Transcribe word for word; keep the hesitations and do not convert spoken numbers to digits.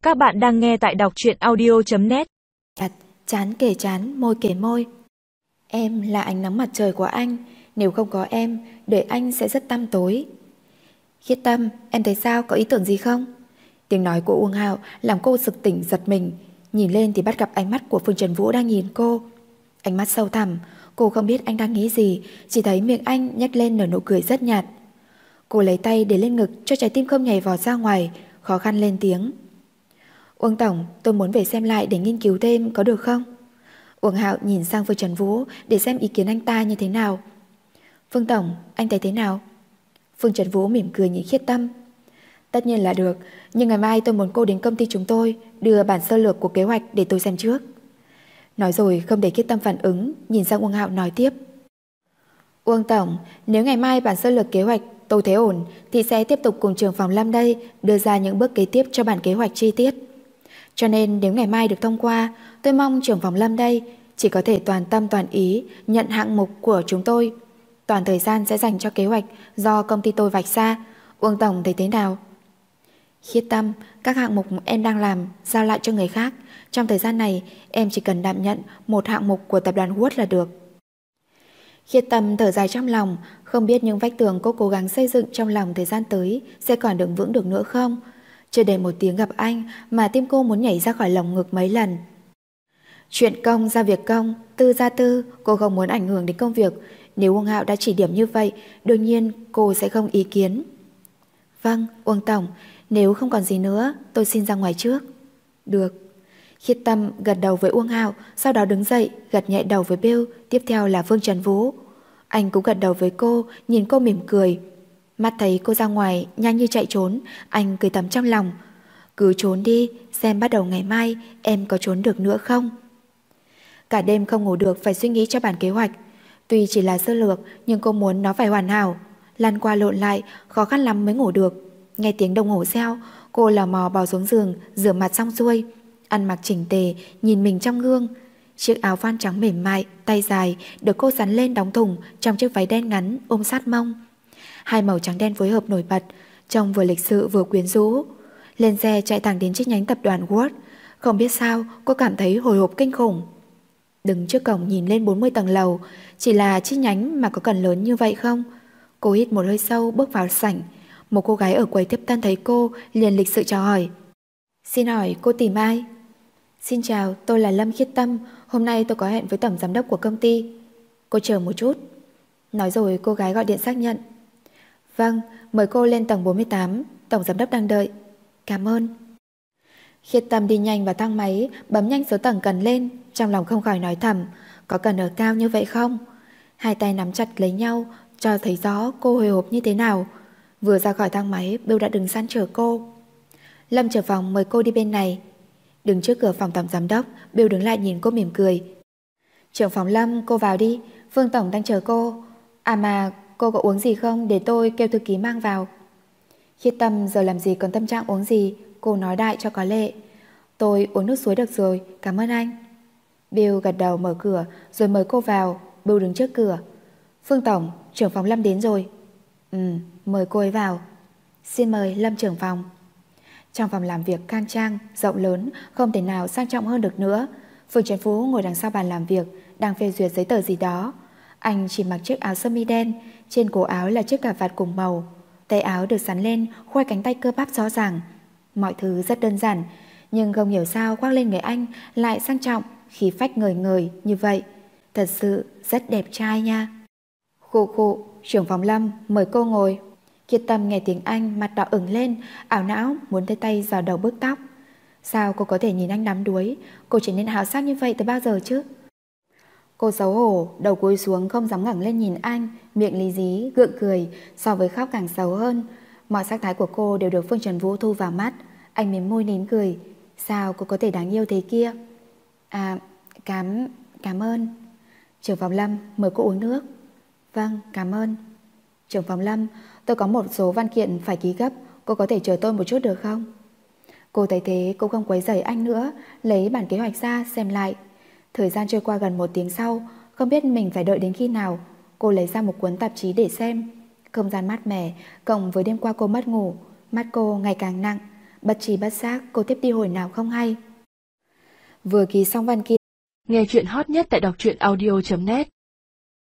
Các bạn đang nghe tại đọc truyện audio chấm net. Chán kề chán, môi kề môi. Em là ánh nắng mặt trời của anh, nếu không có em, đời anh sẽ rất tăm tối. Khiết Tâm, em thấy sao, có ý tưởng gì không? Tiếng nói của Uông Hạo làm cô sực tỉnh giật mình. Nhìn lên thì bắt gặp ánh mắt của Phương Trần Vũ đang nhìn cô. Ánh mắt sâu thẳm, cô không biết anh đang nghĩ gì, chỉ thấy miệng anh nhếch lên nở nụ cười rất nhạt. Cô lấy tay để lên ngực cho trái tim không nhảy vọt ra ngoài, khó khăn lên tiếng. Uông Tổng, tôi muốn về xem lại để nghiên cứu thêm, có được không? Uông Hạo nhìn sang Phương Trần Vũ để xem ý kiến anh ta như thế nào. Phương Tổng, anh thấy thế nào? Phương Trần Vũ mỉm cười nhìn Khiết Tâm. Tất nhiên là được, nhưng ngày mai tôi muốn cô đến công ty chúng tôi đưa bản sơ lược của kế hoạch để tôi xem trước. Nói rồi không để Khiết Tâm phản ứng, nhìn sang Uông Hạo nói tiếp. Uông Tổng, nếu ngày mai bản sơ lược kế hoạch tôi thấy ổn thì sẽ tiếp tục cùng trưởng phòng Lâm đây đưa ra những bước kế tiếp cho bản kế hoạch chi tiết. Cho nên nếu ngày mai được thông qua, tôi mong trưởng phòng Lâm đây chỉ có thể toàn tâm toàn ý nhận hạng mục của chúng tôi. Toàn thời gian sẽ dành cho kế hoạch do công ty tôi vạch ra. Uông Tổng thấy thế nào? Khiết Tâm, các hạng mục em đang làm giao lại cho người khác. Trong thời gian này em chỉ cần đảm nhận một hạng mục của tập đoàn Wood là được. Khiết Tâm thở dài trong lòng, không biết những vách tường cô cố gắng xây dựng trong lòng thời gian tới sẽ còn đứng vững được nữa không. Chưa đầy một tiếng gặp anh mà tim cô muốn nhảy ra khỏi lồng ngực mấy lần. Chuyện công ra việc công, tư ra tư, cô không muốn ảnh hưởng đến công việc. Nếu Uông Hạo đã chỉ điểm như vậy, đương nhiên cô sẽ không ý kiến. Vâng, Uông Tổng, nếu không còn gì nữa, tôi xin ra ngoài trước. Được. Khiết Tâm gật đầu với Uông Hạo, sau đó đứng dậy, gật nhẹ đầu với Bill, tiếp theo là Phương Trần Vũ. Anh cũng gật đầu với cô, nhìn cô mỉm cười. Mắt thấy cô ra ngoài, nhanh như chạy trốn, anh cười tấm trong lòng. Cứ trốn đi, xem bắt đầu ngày mai em có trốn được nữa không. Cả đêm không ngủ được phải suy nghĩ cho bản kế hoạch. Tuy chỉ là sơ lược, nhưng cô muốn nó phải hoàn hảo. Lăn qua lộn lại, khó khăn lắm mới ngủ được. Nghe tiếng đồng hồ reo, cô lò mò bò xuống giường, rửa mặt xong xuôi. Ăn mặc chỉnh tề, nhìn mình trong gương. Chiếc áo voan trắng mềm mại, tay dài được cô sắn lên đóng thùng trong chiếc váy đen ngắn ôm sát mông. Hai màu trắng đen phối hợp nổi bật, trông vừa lịch sự vừa quyến rũ. Lên xe chạy thẳng đến chi nhánh tập đoàn Wood. Không biết sao cô cảm thấy hồi hộp kinh khủng. Đứng trước cổng nhìn lên bốn mươi tầng lầu, chỉ là chi nhánh mà có cần lớn như vậy không? Cô hít một hơi sâu bước vào sảnh. Một cô gái ở quầy tiếp tân thấy cô liền lịch sự chào hỏi. Xin hỏi cô tìm ai? Xin chào, tôi là Lâm Khiết Tâm. Hôm nay tôi có hẹn với tổng giám đốc của công ty. Cô chờ một chút. Nói rồi cô gái gọi điện xác nhận. Vâng, mời cô lên tầng bốn mươi tám, tổng giám đốc đang đợi. Cảm ơn. Khiết Tâm đi nhanh vào thang máy, bấm nhanh số tầng cần lên, trong lòng không khỏi nói thầm, có cần ở cao như vậy không? Hai tay nắm chặt lấy nhau, cho thấy rõ cô hồi hộp như thế nào. Vừa ra khỏi thang máy, Bill đã đứng sẵn chờ cô. Lâm trưởng phòng mời cô đi bên này. Đứng trước cửa phòng tổng giám đốc, Bill đứng lại nhìn cô mỉm cười. Trưởng phòng Lâm, cô vào đi, Phương tổng đang chờ cô. À mà, cô có uống gì không để tôi kêu thư ký mang vào. Khiết Tâm giờ làm gì còn tâm trạng uống gì, cô nói đại cho có lệ. Tôi uống nước suối được rồi, cảm ơn anh. Bill gật đầu mở cửa rồi mời cô vào. Bill đứng trước cửa. Phương tổng, trưởng phòng Lâm đến rồi. Ừ, mời cô ấy vào. Xin mời Lâm trưởng phòng. Trong phòng làm việc khang trang, rộng lớn, không thể nào sang trọng hơn được nữa. Phương Trần Phú ngồi đằng sau bàn làm việc, đang phê duyệt giấy tờ gì đó. Anh chỉ mặc chiếc áo sơ mi đen, trên cổ áo là chiếc cà vạt cùng màu. Tay áo được sắn lên, khoe cánh tay cơ bắp rõ ràng. Mọi thứ rất đơn giản, nhưng không hiểu sao khoác lên người anh lại sang trọng, khí phách ngời ngời như vậy. Thật sự rất đẹp trai nha. Khụ khụ, trưởng phòng Lâm, mời cô ngồi. Khiết Tâm nghe tiếng Anh, mặt đỏ ửng lên, ảo não muốn thấy tay vào đầu bức tóc. Sao cô có thể nhìn anh đắm đuối? Cô trở nên háo sắc như vậy từ bao giờ chứ? Cô xấu hổ, đầu cúi xuống không dám ngẩng lên nhìn anh, miệng lý dí, gượng cười, so với khóc càng xấu hơn. Mọi sắc thái của cô đều được Phương Trần Vũ thu vào mắt. Anh mím môi nín cười. Sao cô có thể đáng yêu thế kia? À, cảm... cảm ơn. Trưởng phòng Lâm, mời cô uống nước. Vâng, cảm ơn. Trưởng phòng Lâm, tôi có một số văn kiện phải ký gấp, cô có thể chờ tôi một chút được không? Cô thấy thế cũng không quấy rầy anh nữa, lấy bản kế hoạch ra xem lại. Thời gian trôi qua gần một tiếng sau, không biết mình phải đợi đến khi nào. Cô lấy ra một cuốn tạp chí để xem. Không gian mát mẻ, cộng với đêm qua cô mất ngủ, mắt cô ngày càng nặng. bất tri bất giác cô tiếp đi hồi nào không hay. Vừa ký xong văn kiện. Nghe chuyện hot nhất tại đọc truyện audio chấm net.